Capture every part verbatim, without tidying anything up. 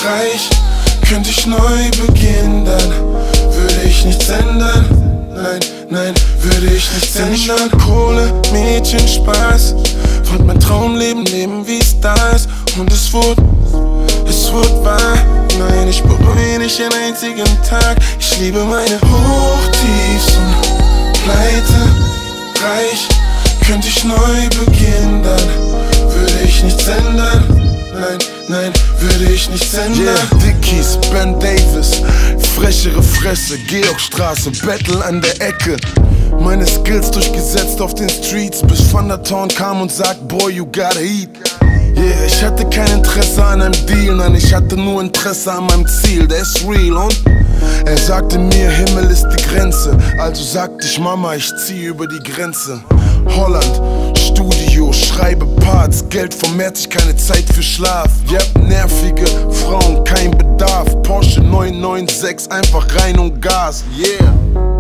reich, könnte ich neu beginnen, dann würde ich nichts ändern. Nein, nein, würde ich nichts ändern. Kohle, Mädchen, Spaß, wollt mein Traumleben leben, wie es da ist. Und es wurde, es wurde wahr. Nein, ich bereue nicht einen einzigen Tag. Ich liebe meine Hochtiefs und Pleite, reich, könnte ich neu beginnen, dann würde ich nichts ändern. Nein, nein, würde ich nichts ändern. Yeah, Dickies, Ben Davis, frechere Fresse, Georgstraße, Battle an der Ecke. Meine Skills durchgesetzt auf den Streets, bis Van der Town kam und sagt, boy, you got heat. Yeah, ich hatte kein Interesse an einem Deal, nein, ich hatte nur Interesse an meinem Ziel, der ist real. Und er sagte mir, Himmel ist die Grenze, also sagte ich, Mama, ich zieh über die Grenze. Holland, Studio, schreibe Parts, Geld vermehrt sich, keine Zeit für Schlaf. Yep, nervige Frauen, kein Bedarf, Porsche neun neun sechs, einfach rein und Gas, yeah.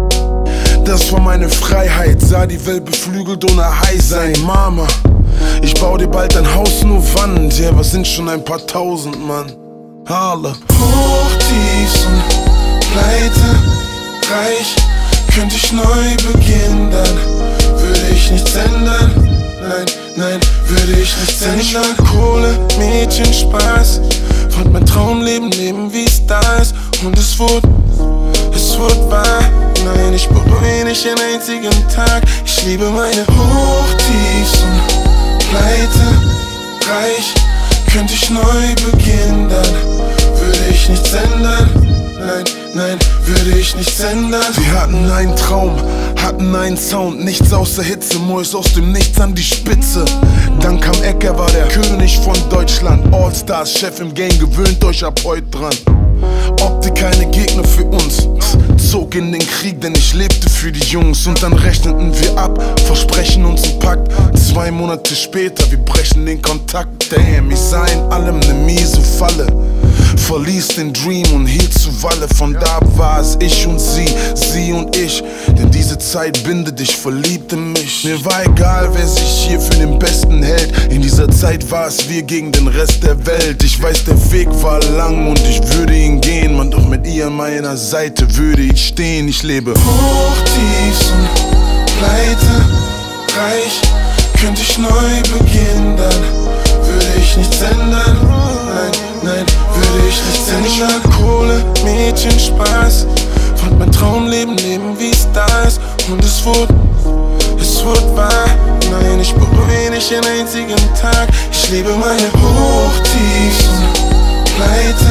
Das war meine Freiheit, sah die Welt beflügelt ohne High sein. Mama, ich bau dir bald ein Haus, nur wann? Ja, was sind schon ein paar tausend, Mann. Harle. Hochtiefs und Pleite, reich, könnte ich neu beginnen, dann würde ich nichts ändern. Nein, nein, würde ich nichts ändern. Kohle, Mädchen, Spaß, wollt mein Traumleben leben, wie es da ist. Und es wurde, es wurde wahr. Nein, ich bereue nicht einen einzigen Tag. Ich liebe meine Hochtiefs und Pleite, reich, könnte ich neu beginnen, dann würde ich nichts ändern. Nein, nein, würde ich nichts ändern. Wir hatten einen Traum, hatten einen Sound, nichts außer Hitze, Mois aus dem Nichts an die Spitze. Dann kam Eck, er war der König von Deutschland, Allstars, Chef im Game, gewöhnt euch ab heute dran. Optik keine Gegner für uns, zog in den Krieg, denn ich lebte für die Jungs. Und dann rechneten wir ab, versprechen uns einen Pakt. Zwei Monate später, wir brechen den Kontakt. Damn, ich sah in allem ne miese Falle, verließ den Dream und hielt zu Walle. Von da war es ich und sie, sie und ich, denn diese Zeit bindet dich, verliebt in mich. Mir war egal, wer sich hier für den Besten hält. In dieser Zeit war es wir gegen den Rest der Welt. Ich weiß, der Weg war lang und ich würde ihn gehen, man, doch mit ihr an meiner Seite würde ich stehen. Ich lebe Hochtiefs und Pleite, reich, könnte ich neu beginnen, dann würde ich nichts ändern. Nein, nein, würde ich nichts ändern. Kohle, Mädchen, Spaß, wollt mein Traumleben leben, wie es da ist. Und es wurde, es wurde wahr. Nein, ich bereue nicht einen einzigen Tag. Ich liebe meine Hochtiefs und Pleite,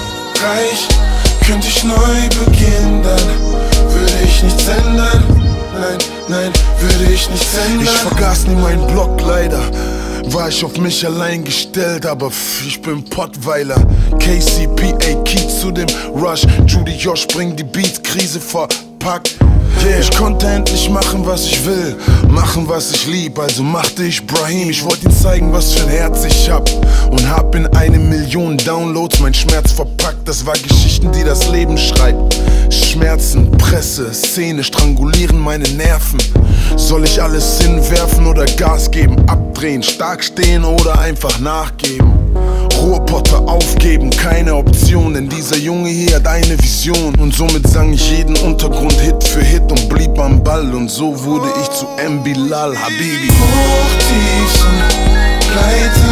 reich, könnte ich neu beginnen, dann würde ich nichts ändern. Nein, nein, würde ich nichts ändern. Ich vergaß nie meinen Block, leider war ich auf mich allein gestellt, aber pff, ich bin Pottweiler. K C P A, Key zu dem Rush, Judy Josh bringt die Beats, Krise verpackt. Yeah. Ich konnte endlich machen, was ich will, machen, was ich lieb, also machte ich Brahim. Ich wollte ihm zeigen, was für ein Herz ich hab, und hab in eine Million Downloads mein Schmerz verpackt. Das war Geschichten, die das Leben schreibt. Schmerzen, Presse, Szene, strangulieren meine Nerven. Soll ich alles hinwerfen oder Gas geben, abdrehen, stark stehen oder einfach nachgeben? Rohrpotter aufgeben, keine Option, denn dieser Junge hier hat eine Vision. Und somit sang ich jeden Untergrund Hit für Hit und blieb am Ball. Und so wurde ich zu M. Bilal Habibi. Hochtiefs und Pleite,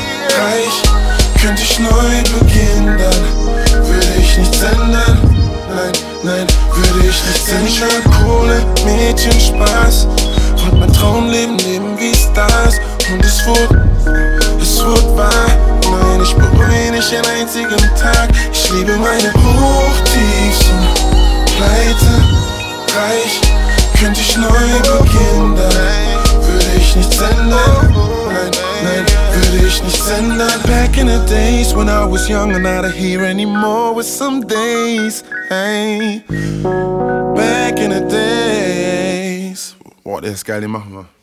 reich, könnte ich neu beginnen, dann würde ich nichts ändern. Nein, nein, würde ich nichts ändern. Kohle, Mädchen, Spaß, wollt mein Traumleben leben, wie es da ist. Und es wurde, es wurde wahr. Nein, ich bereue nicht einen einzigen Tag. Ich liebe meine Hochtiefs und Pleite, reich, könnte ich neu beginnen, dann würde ich nichts ändern. Nein, nein, würde ich nichts ändern. Back in the days when I was young and not here anymore with some days. Hey, back in the days. Boah, der ist geil, den machen wir.